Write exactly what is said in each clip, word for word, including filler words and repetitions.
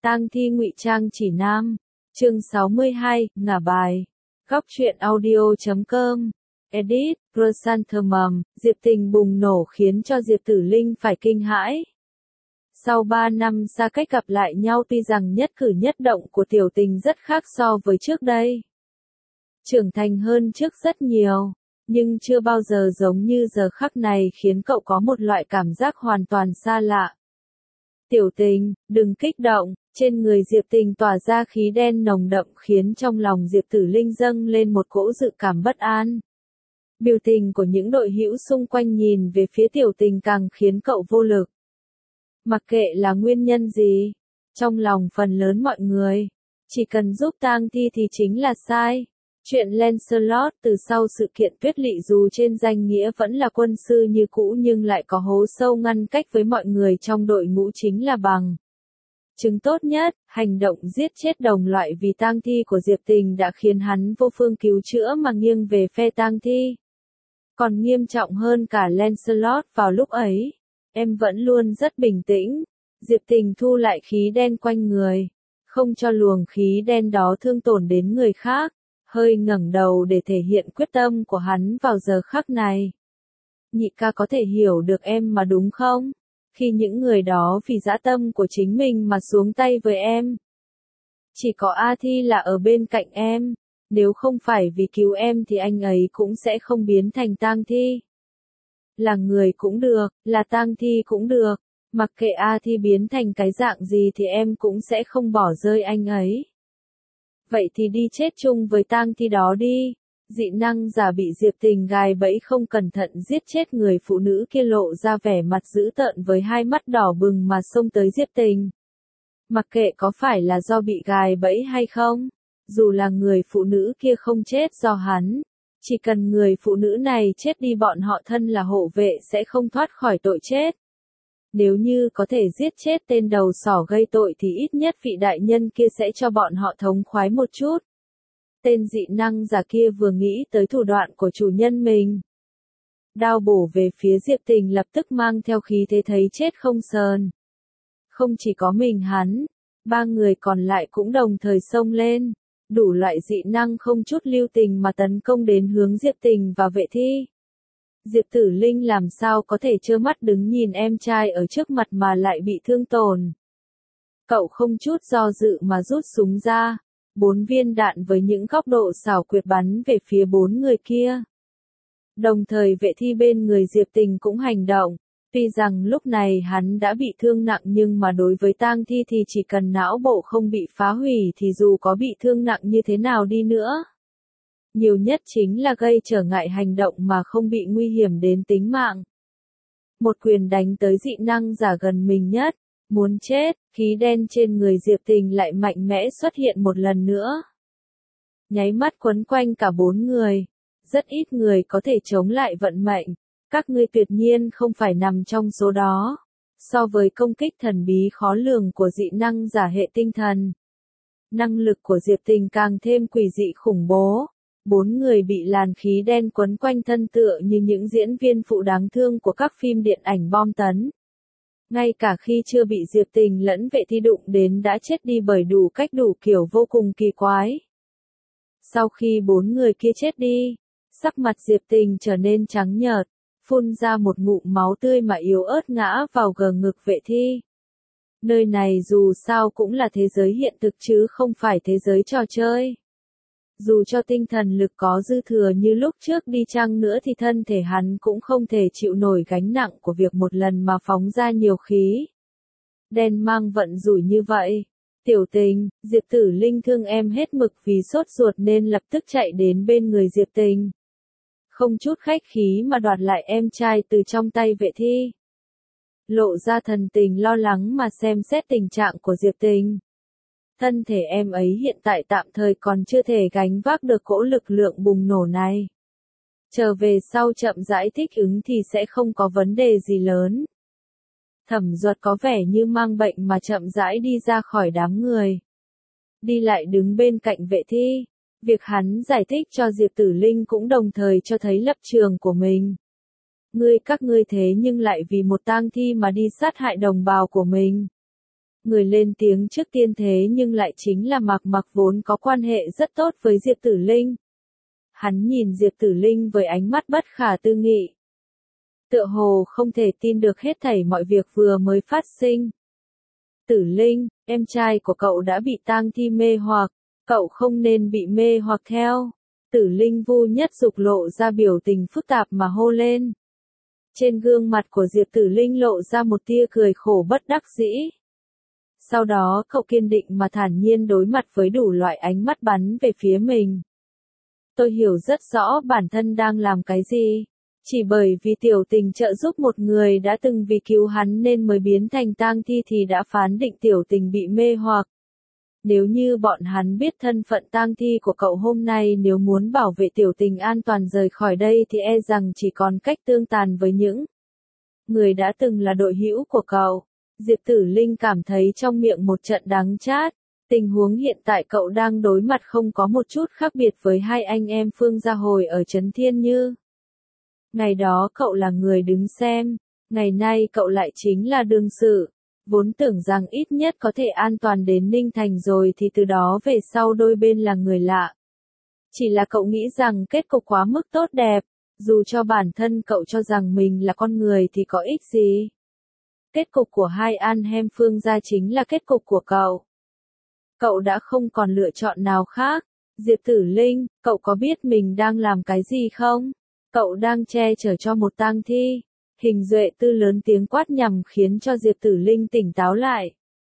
Tang thi ngụy trang chỉ nam. Chương sáu mươi hai, ngả bài. Góc truyện audio chấm com. Edit, Chrysanthemum, Diệp Tình bùng nổ khiến cho Diệp Tử Linh phải kinh hãi. Sau ba năm xa cách gặp lại nhau, tuy rằng nhất cử nhất động của Tiểu Tình rất khác so với trước đây. Trưởng thành hơn trước rất nhiều, nhưng chưa bao giờ giống như giờ khắc này khiến cậu có một loại cảm giác hoàn toàn xa lạ. Tiểu Tình, đừng kích động, trên người Diệp Tình tỏa ra khí đen nồng đậm khiến trong lòng Diệp Tử Linh dâng lên một cỗ dự cảm bất an. Biểu tình của những đội hữu xung quanh nhìn về phía Tiểu Tình càng khiến cậu vô lực. Mặc kệ là nguyên nhân gì, trong lòng phần lớn mọi người, chỉ cần giúp tang thi thì chính là sai. Chuyện Lancelot từ sau sự kiện Tuyết Lỵ dù trên danh nghĩa vẫn là quân sư như cũ nhưng lại có hố sâu ngăn cách với mọi người trong đội ngũ chính là bằng chứng tốt nhất. Hành động giết chết đồng loại vì tang thi của Diệp Tình đã khiến hắn vô phương cứu chữa mà nghiêng về phe tang thi. Còn nghiêm trọng hơn cả Lancelot vào lúc ấy, em vẫn luôn rất bình tĩnh. Diệp Tình thu lại khí đen quanh người, không cho luồng khí đen đó thương tổn đến người khác, hơi ngẩng đầu để thể hiện quyết tâm của hắn vào giờ khắc này. Nhị ca có thể hiểu được em mà đúng không? Khi những người đó vì dã tâm của chính mình mà xuống tay với em. Chỉ có A Thi là ở bên cạnh em, nếu không phải vì cứu em thì anh ấy cũng sẽ không biến thành tang thi. Là người cũng được, là tang thi cũng được, mặc kệ A Thi biến thành cái dạng gì thì em cũng sẽ không bỏ rơi anh ấy. Vậy thì đi chết chung với tang thi đó đi. Dị năng giả bị Diệp Tình gài bẫy không cẩn thận giết chết người phụ nữ kia lộ ra vẻ mặt dữ tợn với hai mắt đỏ bừng mà xông tới Diệp Tình. Mặc kệ có phải là do bị gài bẫy hay không, dù là người phụ nữ kia không chết do hắn, chỉ cần người phụ nữ này chết đi bọn họ thân là hộ vệ sẽ không thoát khỏi tội chết. Nếu như có thể giết chết tên đầu sỏ gây tội thì ít nhất vị đại nhân kia sẽ cho bọn họ thống khoái một chút. Tên dị năng giả kia vừa nghĩ tới thủ đoạn của chủ nhân mình. Đao bổ về phía Diệp Tình lập tức mang theo khí thế thấy chết không sờn. Không chỉ có mình hắn, ba người còn lại cũng đồng thời xông lên, đủ loại dị năng không chút lưu tình mà tấn công đến hướng Diệp Tình và vệ thi. Diệp Tử Linh làm sao có thể trơ mắt đứng nhìn em trai ở trước mặt mà lại bị thương tổn. Cậu không chút do dự mà rút súng ra, bốn viên đạn với những góc độ xảo quyệt bắn về phía bốn người kia. Đồng thời vệ thi bên người Diệp Tình cũng hành động, tuy rằng lúc này hắn đã bị thương nặng nhưng mà đối với tang thi thì chỉ cần não bộ không bị phá hủy thì dù có bị thương nặng như thế nào đi nữa. Nhiều nhất chính là gây trở ngại hành động mà không bị nguy hiểm đến tính mạng. Một quyền đánh tới dị năng giả gần mình nhất, muốn chết, khí đen trên người Diệp Tình lại mạnh mẽ xuất hiện một lần nữa. Nháy mắt quấn quanh cả bốn người, rất ít người có thể chống lại vận mệnh, các ngươi tuyệt nhiên không phải nằm trong số đó. So với công kích thần bí khó lường của dị năng giả hệ tinh thần, năng lực của Diệp Tình càng thêm quỷ dị khủng bố. Bốn người bị làn khí đen quấn quanh thân tựa như những diễn viên phụ đáng thương của các phim điện ảnh bom tấn. Ngay cả khi chưa bị Diệp Tình lẫn vệ thi đụng đến đã chết đi bởi đủ cách đủ kiểu vô cùng kỳ quái. Sau khi bốn người kia chết đi, sắc mặt Diệp Tình trở nên trắng nhợt, phun ra một ngụm máu tươi mà yếu ớt ngã vào gờ ngực vệ thi. Nơi này dù sao cũng là thế giới hiện thực chứ không phải thế giới trò chơi. Dù cho tinh thần lực có dư thừa như lúc trước đi chăng nữa thì thân thể hắn cũng không thể chịu nổi gánh nặng của việc một lần mà phóng ra nhiều khí đen mang vận rủi như vậy. Tiểu Tình, Diệp Tử Linh thương em hết mực vì sốt ruột nên lập tức chạy đến bên người Diệp Tình. Không chút khách khí mà đoạt lại em trai từ trong tay vệ thi. Lộ ra thần tình lo lắng mà xem xét tình trạng của Diệp Tình. Thân thể em ấy hiện tại tạm thời còn chưa thể gánh vác được cỗ lực lượng bùng nổ này. Trở về sau chậm rãi thích ứng thì sẽ không có vấn đề gì lớn. Thẩm Duật có vẻ như mang bệnh mà chậm rãi đi ra khỏi đám người. Đi lại đứng bên cạnh vệ thi. Việc hắn giải thích cho Diệp Tử Linh cũng đồng thời cho thấy lập trường của mình. Ngươi các ngươi thế nhưng lại vì một tang thi mà đi sát hại đồng bào của mình. Người lên tiếng trước tiên thế nhưng lại chính là Mạc Mặc vốn có quan hệ rất tốt với Diệp Tử Linh. Hắn nhìn Diệp Tử Linh với ánh mắt bất khả tư nghị. Tựa hồ không thể tin được hết thảy mọi việc vừa mới phát sinh. Tử Linh, em trai của cậu đã bị tang thi mê hoặc, cậu không nên bị mê hoặc theo. Tử Linh Vu Nhất Dục lộ ra biểu tình phức tạp mà hô lên. Trên gương mặt của Diệp Tử Linh lộ ra một tia cười khổ bất đắc dĩ. Sau đó cậu kiên định mà thản nhiên đối mặt với đủ loại ánh mắt bắn về phía mình. Tôi hiểu rất rõ bản thân đang làm cái gì. Chỉ bởi vì Tiểu Tình trợ giúp một người đã từng vì cứu hắn nên mới biến thành tang thi thì đã phán định Tiểu Tình bị mê hoặc. Nếu như bọn hắn biết thân phận tang thi của cậu hôm nay, nếu muốn bảo vệ Tiểu Tình an toàn rời khỏi đây thì e rằng chỉ còn cách tương tàn với những người đã từng là đội hữu của cậu. Diệp Tử Linh cảm thấy trong miệng một trận đắng chát. Tình huống hiện tại cậu đang đối mặt không có một chút khác biệt với hai anh em Phương Gia Hồi ở Trấn Thiên Như. Ngày đó cậu là người đứng xem, ngày nay cậu lại chính là đương sự. Vốn tưởng rằng ít nhất có thể an toàn đến Ninh Thành rồi thì từ đó về sau đôi bên là người lạ. Chỉ là cậu nghĩ rằng kết cục quá mức tốt đẹp, dù cho bản thân cậu cho rằng mình là con người thì có ích gì. Kết cục của hai anh em Phương gia chính là kết cục của cậu. Cậu đã không còn lựa chọn nào khác. Diệp Tử Linh, cậu có biết mình đang làm cái gì không? Cậu đang che chở cho một tang thi. Hình Duệ Tư lớn tiếng quát nhằm khiến cho Diệp Tử Linh tỉnh táo lại.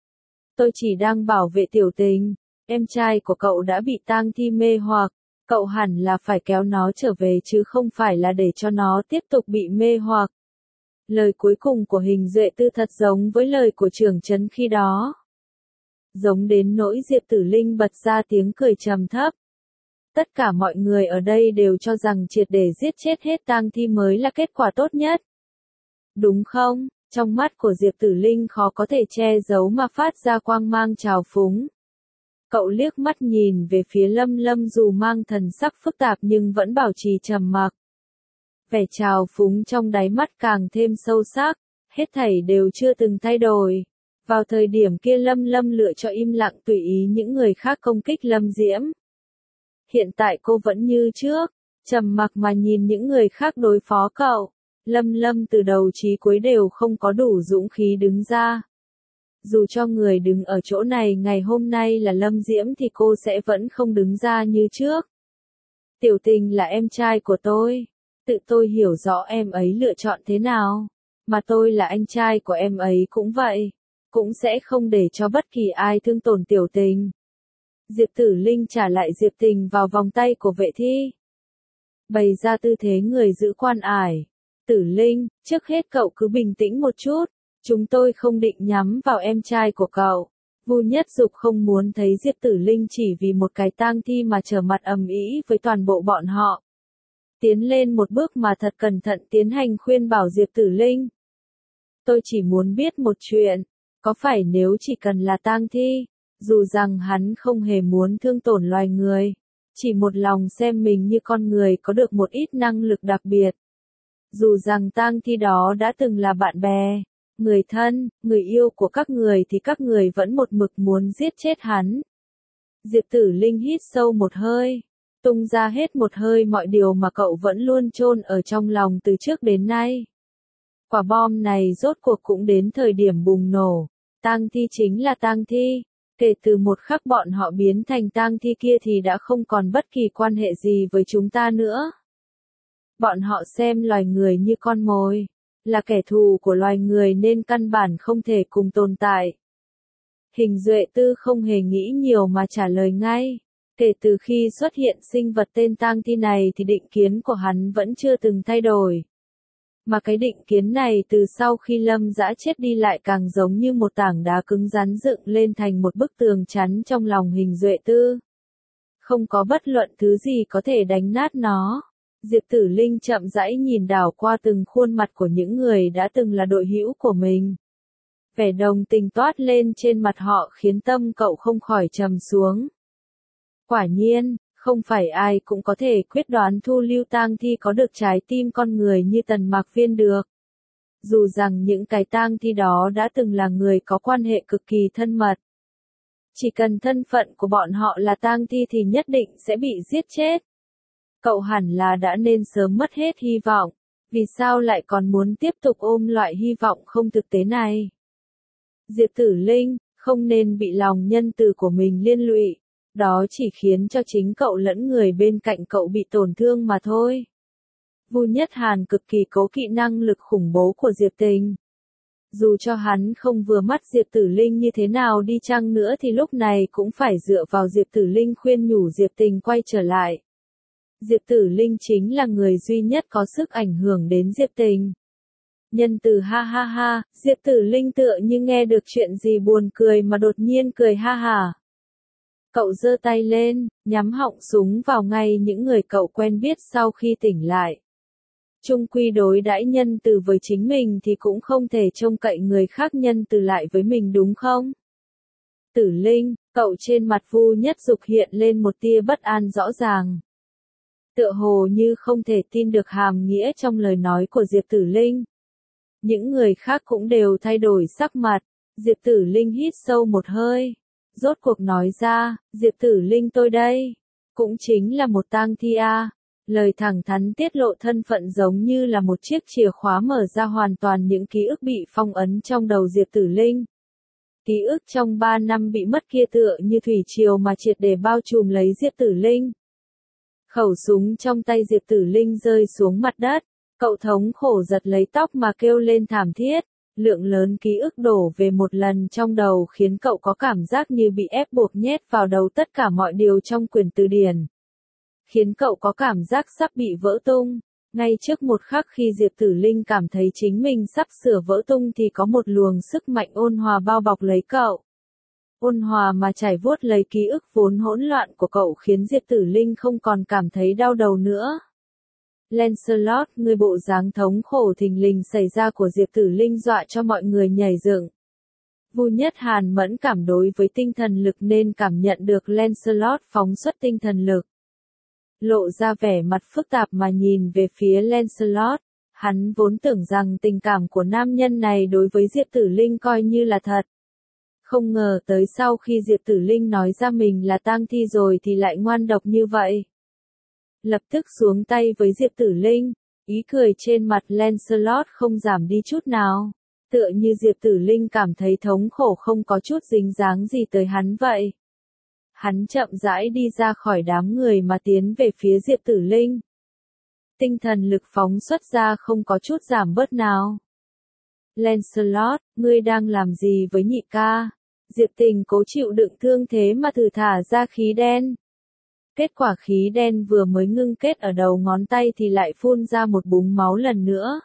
Tôi chỉ đang bảo vệ Tiểu Tình, em trai của cậu đã bị tang thi mê hoặc, cậu hẳn là phải kéo nó trở về chứ không phải là để cho nó tiếp tục bị mê hoặc. Lời cuối cùng của Hình Duệ Tư thật giống với lời của trưởng trấn khi đó. Giống đến nỗi Diệp Tử Linh bật ra tiếng cười trầm thấp. Tất cả mọi người ở đây đều cho rằng triệt để giết chết hết tang thi mới là kết quả tốt nhất. Đúng không? Trong mắt của Diệp Tử Linh khó có thể che giấu mà phát ra quang mang trào phúng. Cậu liếc mắt nhìn về phía Lâm Lâm dù mang thần sắc phức tạp nhưng vẫn bảo trì trầm mặc. Vẻ trào phúng trong đáy mắt càng thêm sâu sắc, hết thảy đều chưa từng thay đổi. Vào thời điểm kia Lâm Lâm lựa cho im lặng tùy ý những người khác công kích Lâm Diễm. Hiện tại cô vẫn như trước, trầm mặc mà nhìn những người khác đối phó cậu. Lâm Lâm từ đầu chí cuối đều không có đủ dũng khí đứng ra. Dù cho người đứng ở chỗ này ngày hôm nay là Lâm Diễm thì cô sẽ vẫn không đứng ra như trước. Tiểu Tình là em trai của tôi. Tự tôi hiểu rõ em ấy lựa chọn thế nào. Mà tôi là anh trai của em ấy cũng vậy. Cũng sẽ không để cho bất kỳ ai thương tổn Tiểu Tình. Diệp Tử Linh trả lại Diệp Tình vào vòng tay của vệ thi. Bày ra tư thế người giữ quan ải. Tử Linh, trước hết cậu cứ bình tĩnh một chút. Chúng tôi không định nhắm vào em trai của cậu. Vu Nhất Dục không muốn thấy Diệp Tử Linh chỉ vì một cái tang thi mà trở mặt ầm ĩ với toàn bộ bọn họ. Tiến lên một bước mà thật cẩn thận tiến hành khuyên bảo Diệp Tử Linh. Tôi chỉ muốn biết một chuyện. Có phải nếu chỉ cần là tang thi, dù rằng hắn không hề muốn thương tổn loài người, chỉ một lòng xem mình như con người có được một ít năng lực đặc biệt. Dù rằng tang thi đó đã từng là bạn bè, người thân, người yêu của các người thì các người vẫn một mực muốn giết chết hắn. Diệp Tử Linh hít sâu một hơi, tung ra hết một hơi mọi điều mà cậu vẫn luôn chôn ở trong lòng từ trước đến nay. Quả bom này rốt cuộc cũng đến thời điểm bùng nổ. Tang thi chính là tang thi. Kể từ một khắc bọn họ biến thành tang thi kia thì đã không còn bất kỳ quan hệ gì với chúng ta nữa. Bọn họ xem loài người như con mồi, là kẻ thù của loài người nên căn bản không thể cùng tồn tại. Hình Duệ Tư không hề nghĩ nhiều mà trả lời ngay. Kể từ khi xuất hiện sinh vật tên tang thi này thì định kiến của hắn vẫn chưa từng thay đổi. Mà cái định kiến này từ sau khi Lâm Dã chết đi lại càng giống như một tảng đá cứng rắn dựng lên thành một bức tường chắn trong lòng Hình Duệ Tư. Không có bất luận thứ gì có thể đánh nát nó. Diệp Tử Linh chậm rãi nhìn đảo qua từng khuôn mặt của những người đã từng là đội hữu của mình. Vẻ đồng tình toát lên trên mặt họ khiến tâm cậu không khỏi trầm xuống. Quả nhiên, không phải ai cũng có thể quyết đoán thu lưu tang thi có được trái tim con người như Tần Mạc Viên được. dù rằng những cái tang thi đó đã từng là người có quan hệ cực kỳ thân mật. Chỉ cần thân phận của bọn họ là tang thi thì nhất định sẽ bị giết chết. Cậu hẳn là đã nên sớm mất hết hy vọng, vì sao lại còn muốn tiếp tục ôm loại hy vọng không thực tế này? Diệp Tử Linh, không nên bị lòng nhân từ của mình liên lụy, đó chỉ khiến cho chính cậu lẫn người bên cạnh cậu bị tổn thương mà thôi. Vu Nhất Hàn cực kỳ cố kỵ năng lực khủng bố của Diệp Tình. Dù cho hắn không vừa mắt Diệp Tử Linh như thế nào đi chăng nữa thì lúc này cũng phải dựa vào Diệp Tử Linh khuyên nhủ Diệp Tình quay trở lại. Diệp Tử Linh chính là người duy nhất có sức ảnh hưởng đến Diệp Tình. Nhân từ ha ha ha, Diệp Tử Linh tựa như nghe được chuyện gì buồn cười mà đột nhiên cười ha hả. Cậu giơ tay lên, nhắm họng súng vào ngay những người cậu quen biết sau khi tỉnh lại. Chung quy đối đãi nhân từ với chính mình thì cũng không thể trông cậy người khác nhân từ lại với mình đúng không? Tử Linh, cậu trên mặt Vu Nhất Dục hiện lên một tia bất an rõ ràng. Tựa hồ như không thể tin được hàm nghĩa trong lời nói của Diệp Tử Linh. Những người khác cũng đều thay đổi sắc mặt, Diệp Tử Linh hít sâu một hơi. Rốt cuộc nói ra, Diệp Tử Linh tôi đây, cũng chính là một tang thi a. Lời thẳng thắn tiết lộ thân phận giống như là một chiếc chìa khóa mở ra hoàn toàn những ký ức bị phong ấn trong đầu Diệp Tử Linh. Ký ức trong ba năm bị mất kia tựa như thủy triều mà triệt để bao trùm lấy Diệp Tử Linh. Khẩu súng trong tay Diệp Tử Linh rơi xuống mặt đất, cậu thống khổ giật lấy tóc mà kêu lên thảm thiết. Lượng lớn ký ức đổ về một lần trong đầu khiến cậu có cảm giác như bị ép buộc nhét vào đầu tất cả mọi điều trong quyển từ điển. Khiến cậu có cảm giác sắp bị vỡ tung. Ngay trước một khắc khi Diệp Tử Linh cảm thấy chính mình sắp sửa vỡ tung thì có một luồng sức mạnh ôn hòa bao bọc lấy cậu. Ôn hòa mà trải vuốt lấy ký ức vốn hỗn loạn của cậu khiến Diệp Tử Linh không còn cảm thấy đau đầu nữa. Lancelot, người bộ dáng thống khổ thình lình xảy ra của Diệp Tử Linh dọa cho mọi người nhảy dựng. Vu Nhất Hàn mẫn cảm đối với tinh thần lực nên cảm nhận được Lancelot phóng xuất tinh thần lực. Lộ ra vẻ mặt phức tạp mà nhìn về phía Lancelot, hắn vốn tưởng rằng tình cảm của nam nhân này đối với Diệp Tử Linh coi như là thật. Không ngờ tới sau khi Diệp Tử Linh nói ra mình là tang thi rồi thì lại ngoan độc như vậy. Lập tức xuống tay với Diệp Tử Linh, ý cười trên mặt Lancelot không giảm đi chút nào. Tựa như Diệp Tử Linh cảm thấy thống khổ không có chút dính dáng gì tới hắn vậy. Hắn chậm rãi đi ra khỏi đám người mà tiến về phía Diệp Tử Linh. Tinh thần lực phóng xuất ra không có chút giảm bớt nào. Lancelot, ngươi đang làm gì với nhị ca? Diệp Tình cố chịu đựng thương thế mà thử thả ra khí đen. Kết quả khí đen vừa mới ngưng kết ở đầu ngón tay thì lại phun ra một búng máu lần nữa.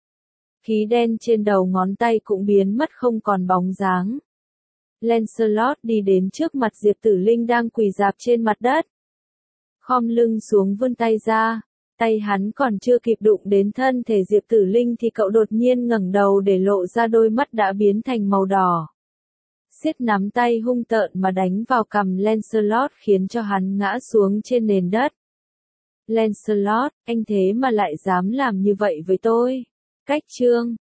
Khí đen trên đầu ngón tay cũng biến mất không còn bóng dáng. Lancelot đi đến trước mặt Diệp Tử Linh đang quỳ rạp trên mặt đất. Khom lưng xuống vươn tay ra, tay hắn còn chưa kịp đụng đến thân thể Diệp Tử Linh thì cậu đột nhiên ngẩng đầu để lộ ra đôi mắt đã biến thành màu đỏ. Siết nắm tay hung tợn mà đánh vào cằm Lancelot khiến cho hắn ngã xuống trên nền đất. Lancelot, anh thế mà lại dám làm như vậy với tôi. Cách chương